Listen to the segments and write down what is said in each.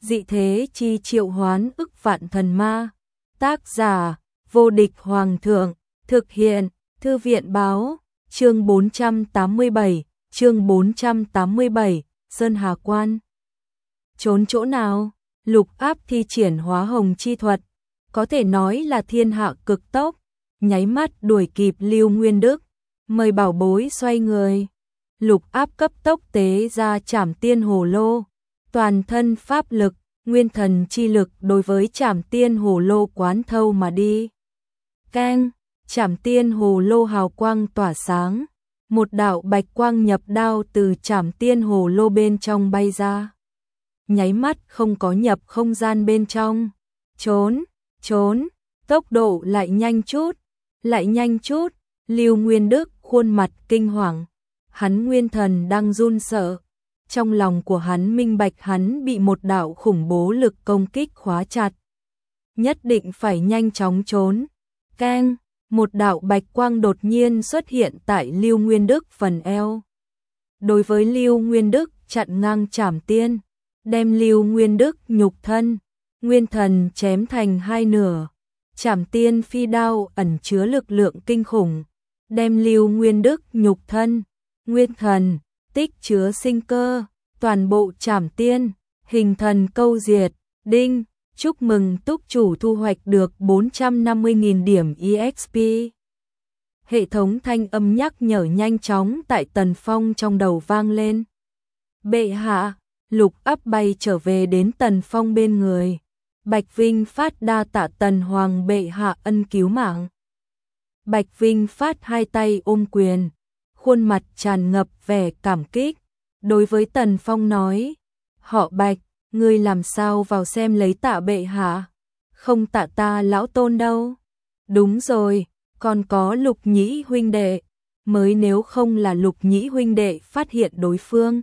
dị thế chi triệu hoán ức vạn thần ma. Tác giả, vô địch hoàng thượng, thực hiện, thư viện báo, chương 487, Sơn Hà Quan. Trốn chỗ nào? Lục Áp thi triển hóa hồng chi thuật, có thể nói là thiên hạ cực tốc, nháy mắt đuổi kịp Lưu Nguyên Đức, mời bảo bối xoay người. Lục Áp cấp tốc tế ra Trảm Tiên Hồ Lô, toàn thân pháp lực, nguyên thần chi lực đối với Trảm Tiên Hồ Lô quán thâu mà đi. Keng, Trảm Tiên Hồ Lô hào quang tỏa sáng, một đạo bạch quang nhập đao từ Trảm Tiên Hồ Lô bên trong bay ra. Nháy mắt không có nhập không gian bên trong. Trốn, tốc độ lại nhanh chút, Lưu Nguyên Đức khuôn mặt kinh hoàng, hắn nguyên thần đang run sợ, trong lòng của hắn minh bạch hắn bị một đạo khủng bố lực công kích khóa chặt. Nhất định phải nhanh chóng trốn. Keng, một đạo bạch quang đột nhiên xuất hiện tại Lưu Nguyên Đức phần eo. Đối với Lưu Nguyên Đức chặn ngang Trảm Tiên, đem Lưu Nguyên Đức nhục thân, nguyên thần chém thành hai nửa. Trảm Tiên phi đao ẩn chứa lực lượng kinh khủng, đem Lưu Nguyên Đức nhục thân, nguyên thần, tích chứa sinh cơ, toàn bộ Trảm Tiên, hình thần câu diệt. Đinh, chúc mừng túc chủ thu hoạch được 450.000 điểm EXP. Hệ thống thanh âm nhắc nhở nhanh chóng tại Tần Phong trong đầu vang lên. Bệ hạ, Lục Áp bay trở về đến Tần Phong bên người. Bạch Vinh Phát đa tạ Tần Hoàng bệ hạ ân cứu mạng. Bạch Vinh Phát hai tay ôm quyền, khuôn mặt tràn ngập vẻ cảm kích. Đối với Tần Phong nói, họ Bạch, ngươi làm sao vào xem lấy tạ bệ hạ, không tạ ta lão tôn đâu. Đúng rồi, còn có Lục Nhĩ huynh đệ, mới nếu không là Lục Nhĩ huynh đệ phát hiện đối phương,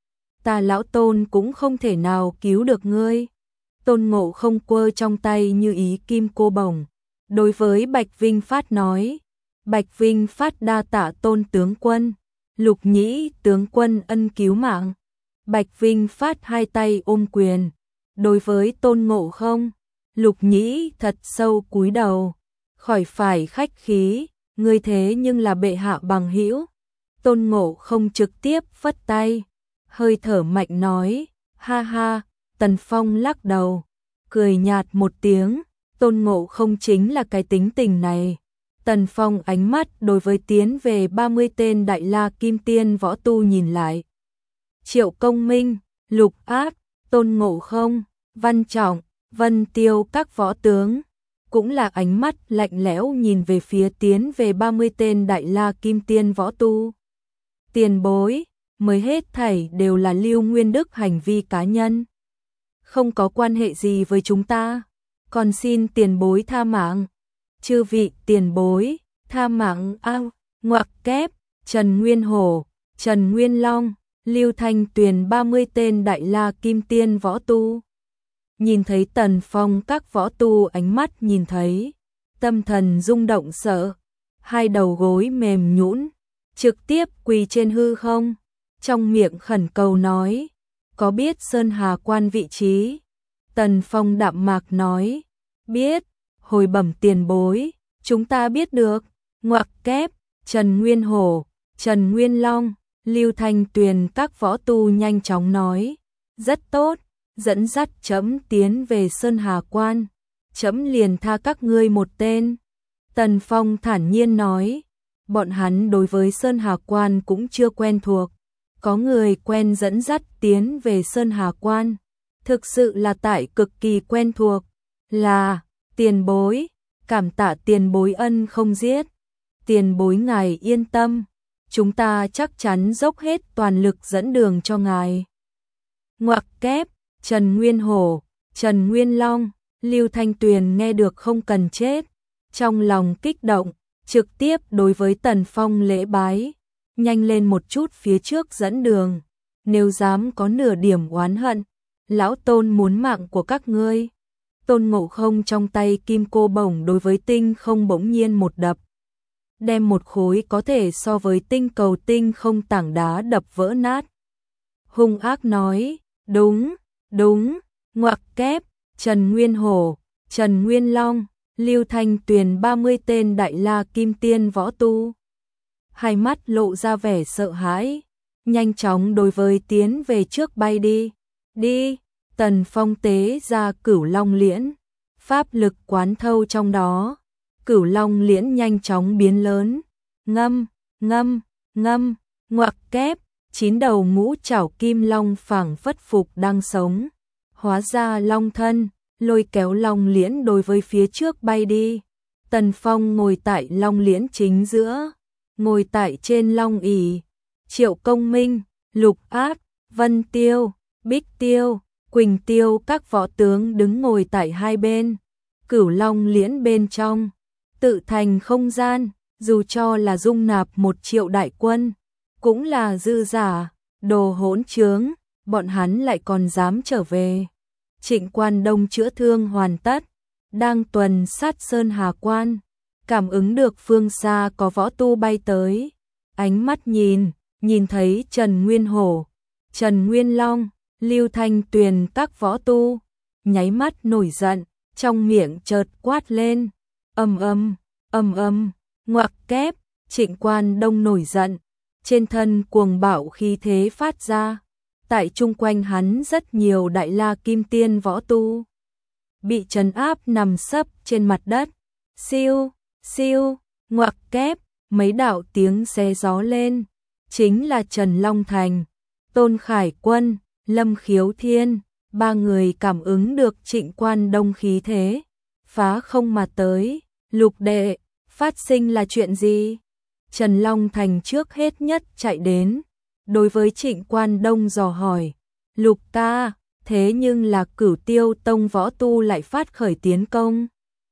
ta lão tôn cũng không thể nào cứu được ngươi. Tôn Ngộ Không quơ trong tay như ý kim cô bổng, đối với Bạch Vinh Phát nói, Bạch Vinh Phát đa tạ Tôn tướng quân, Lục Nhĩ tướng quân ân cứu mạng. Bạch Vinh Phát hai tay ôm quyền, đối với Tôn Ngộ Không, Lục Nhĩ thật sâu cúi đầu, khỏi phải khách khí, ngươi thế nhưng là bệ hạ bằng hữu. Tôn Ngộ Không trực tiếp phất tay, hơi thở mạnh nói, ha ha. Tần Phong lắc đầu, cười nhạt một tiếng, Tôn Ngộ Không chính là cái tính tình này. Tần Phong ánh mắt đối với tiến về 30 tên Đại La Kim Tiên võ tu nhìn lại. Triệu Công Minh, Lục Áp, Tôn Ngộ Không, Văn Trọng, Vân Tiêu các võ tướng, cũng là ánh mắt lạnh lẽo nhìn về phía tiến về 30 tên Đại La Kim Tiên võ tu. Tiền bối, mới hết thảy đều là Lưu Nguyên Đức hành vi cá nhân, không có quan hệ gì với chúng ta, còn xin tiền bối tha mạng. Chư vị tiền bối, tha mạng ao, ngoặc kép, Trần Nguyên Hổ, Trần Nguyên Long, Lưu Thanh Tuyền 30 tên Đại La Kim Tiên võ tu. Nhìn thấy Tần Phong các võ tu ánh mắt nhìn thấy, tâm thần rung động sợ, hai đầu gối mềm nhũn, trực tiếp quỳ trên hư không, trong miệng khẩn cầu nói, có biết Sơn Hà Quan vị trí? Tần Phong đạm mạc nói, biết, hồi bẩm tiền bối, chúng ta biết được. Ngoặc kép, Trần Nguyên Hổ, Trần Nguyên Long, Lưu Thanh Tuyền các võ tu nhanh chóng nói, rất tốt, dẫn dắt trẫm tiến về Sơn Hà Quan, trẫm liền tha các ngươi một tên. Tần Phong thản nhiên nói, bọn hắn đối với Sơn Hà Quan cũng chưa quen thuộc, có người quen dẫn dắt tiến về Sơn Hà Quan, thực sự là tại cực kỳ quen thuộc, là tiền bối, cảm tạ tiền bối ân không giết. Tiền bối ngài yên tâm, chúng ta chắc chắn dốc hết toàn lực dẫn đường cho ngài. Ngoặc kép, Trần Nguyên Hổ, Trần Nguyên Long, Lưu Thanh Tuyền nghe được không cần chết, trong lòng kích động, trực tiếp đối với Tần Phong lễ bái, nhanh lên một chút phía trước dẫn đường, nếu dám có nửa điểm oán hận, lão tôn muốn mạng của các ngươi. Tôn Ngộ Không trong tay kim cô bổng đối với tinh không bỗng nhiên một đập, đem một khối có thể so với tinh cầu tinh không tảng đá đập vỡ nát. Hung ác nói, đúng, ngoặc kép, Trần Nguyên Hổ, Trần Nguyên Long, Lưu Thanh Tuyền 30 tên Đại La Kim Tiên võ tu. Hai mắt lộ ra vẻ sợ hãi, nhanh chóng đối với tiến về trước bay đi. Đi, Tần Phong tế ra Cửu Long Liễn, pháp lực quán thâu trong đó. Cửu Long Liễn nhanh chóng biến lớn, ngâm, ngâm, ngâm, ngoặc kép, 9 đầu ngũ trảo kim long phảng phất phục đang sống, hóa ra long thân, lôi kéo Long Liễn đối với phía trước bay đi. Tần Phong ngồi tại Long Liễn chính giữa, ngồi tại trên Long ỷ, Triệu Công Minh, Lục Áp, Vân Tiêu, Bích Tiêu, Quỳnh Tiêu các võ tướng đứng ngồi tại hai bên. Cửu Long Liễn bên trong tự thành không gian, dù cho là dung nạp 1 triệu đại quân, cũng là dư giả. Đồ hỗn trướng, bọn hắn lại còn dám trở về. Trịnh Quan Đông chữa thương hoàn tất, đang tuần sát Sơn Hà Quan, cảm ứng được phương xa có võ tu bay tới, ánh mắt nhìn thấy Trần Nguyên Hổ, Trần Nguyên Long, Lưu Thanh Tuyền các võ tu, nháy mắt nổi giận, trong miệng chợt quát lên, ầm ầm, ngoặc kép, Trịnh Quan Đông nổi giận, trên thân cuồng bạo khí thế phát ra, tại chung quanh hắn rất nhiều Đại La Kim Tiên võ tu bị trấn áp nằm sấp trên mặt đất. Siêu, siêu, ngoặc kép, mấy đạo tiếng xé gió lên, chính là Trần Long Thành, Tôn Khải Quân, Lâm Khiếu Thiên, 3 người cảm ứng được Trịnh Quan Đông khí thế, phá không mà tới. Lục đệ, phát sinh là chuyện gì? Trần Long Thành trước hết nhất chạy đến, đối với Trịnh Quan Đông dò hỏi, Lục ca, thế nhưng là Cửu Tiêu Tông võ tu lại phát khởi tiến công.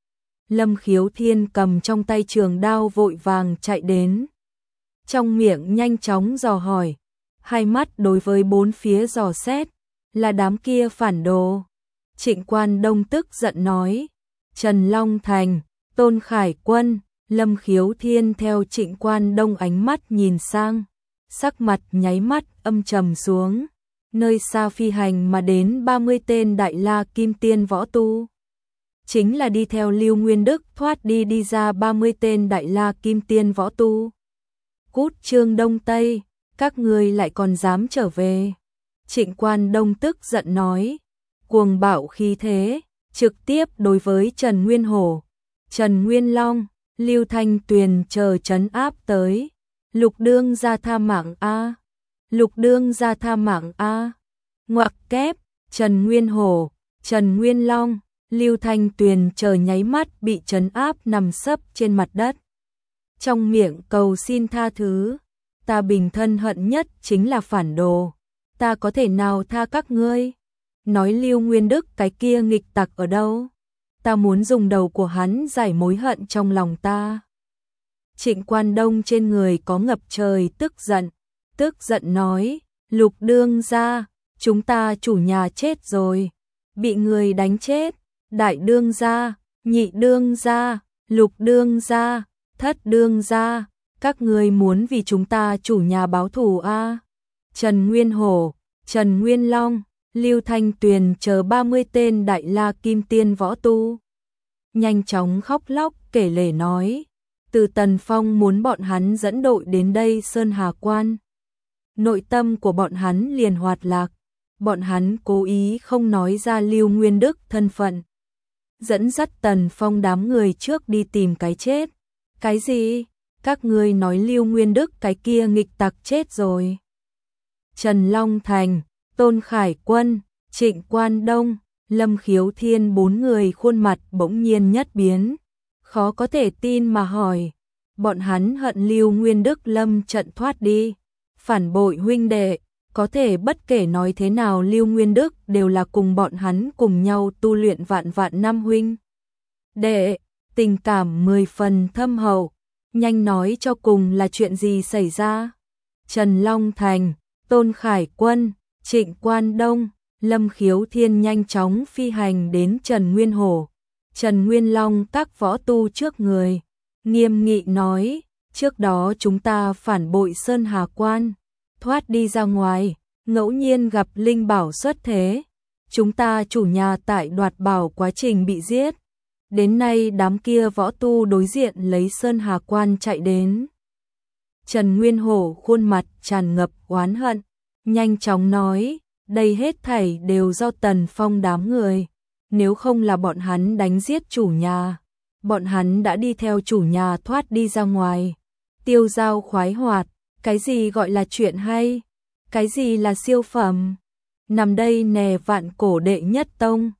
Lâm Khiếu Thiên cầm trong tay trường đao vội vàng chạy đến, trong miệng nhanh chóng dò hỏi, hai mắt đối với bốn phía dò xét, là đám kia phản đồ. Trịnh Quan Đông tức giận nói, Trần Long Thành, Tôn Khải Quân, Lâm Khiếu Thiên theo Trịnh Quan Đông ánh mắt nhìn sang, sắc mặt nháy mắt âm trầm xuống. Nơi xa phi hành mà đến 30 tên Đại La Kim Tiên võ tu, chính là đi theo Lưu Nguyên Đức thoát đi ra 30 tên Đại La Kim Tiên võ tu. Cút Trương Đông Tây, các ngươi lại còn dám trở về. Trịnh Quan Đông tức giận nói, cuồng bạo khí thế, trực tiếp đối với Trần Nguyên Hổ, Trần Nguyên Long, Lưu Thanh Tuyền chờ trấn áp tới. Lục đương ra tha mạng a, Lục đương ra tha mạng a. Ngoặc kép, Trần Nguyên Hổ, Trần Nguyên Long, Lưu Thanh Tuyền chờ nháy mắt bị trấn áp nằm sấp trên mặt đất. Trong miệng cầu xin tha thứ, ta bình thân hận nhất chính là phản đồ, ta có thể nào tha các ngươi? Nói Lưu Nguyên Đức cái kia nghịch tặc ở đâu? Ta muốn dùng đầu của hắn giải mối hận trong lòng ta. Trịnh Quan Đông trên người có ngập trời tức giận nói, Lục đương gia, chúng ta chủ nhà chết rồi, bị người đánh chết, đại đương gia, nhị đương gia, lục đương gia, thất đương gia, các ngươi muốn vì chúng ta chủ nhà báo thù a? Trần Nguyên Hổ, Trần Nguyên Long, Lưu Thanh Tuyền chờ 30 tên Đại La Kim Tiên võ tu, nhanh chóng khóc lóc kể lể nói, từ Tần Phong muốn bọn hắn dẫn đội đến đây Sơn Hà Quan, nội tâm của bọn hắn liền hoạt lạc, bọn hắn cố ý không nói ra Lưu Nguyên Đức thân phận, dẫn dắt Tần Phong đám người trước đi tìm cái chết. Cái gì? Các ngươi nói Lưu Nguyên Đức cái kia nghịch tặc chết rồi. Trần Long Thành, Tôn Khải Quân, Trịnh Quan Đông, Lâm Khiếu Thiên 4 người khuôn mặt bỗng nhiên nhất biến, khó có thể tin mà hỏi, bọn hắn hận Lưu Nguyên Đức lâm trận thoát đi, phản bội huynh đệ, có thể bất kể nói thế nào Lưu Nguyên Đức đều là cùng bọn hắn cùng nhau tu luyện vạn năm huynh đệ, tình cảm 10 phần thâm hậu, nhanh nói cho cùng là chuyện gì xảy ra. Trần Long Thành, Tôn Khải Quân, Trịnh Quan Đông, Lâm Khiếu Thiên nhanh chóng phi hành đến Trần Nguyên Hổ, Trần Nguyên Long các võ tu trước người, nghiêm nghị nói, trước đó chúng ta phản bội Sơn Hà Quan, thoát đi ra ngoài, ngẫu nhiên gặp linh bảo xuất thế, chúng ta chủ nhà tại Đoạt Bảo quá trình bị giết. Đến nay đám kia võ tu đối diện lấy Sơn Hà Quan chạy đến. Trần Nguyên Hổ khuôn mặt tràn ngập oán hận, nhanh chóng nói, đây hết thảy đều do Tần Phong đám người. Nếu không là bọn hắn đánh giết chủ nhà, bọn hắn đã đi theo chủ nhà thoát đi ra ngoài. Tiêu Dao khoái hoạt, cái gì gọi là chuyện hay, cái gì là siêu phẩm. Nằm đây nè vạn cổ đệ nhất tông.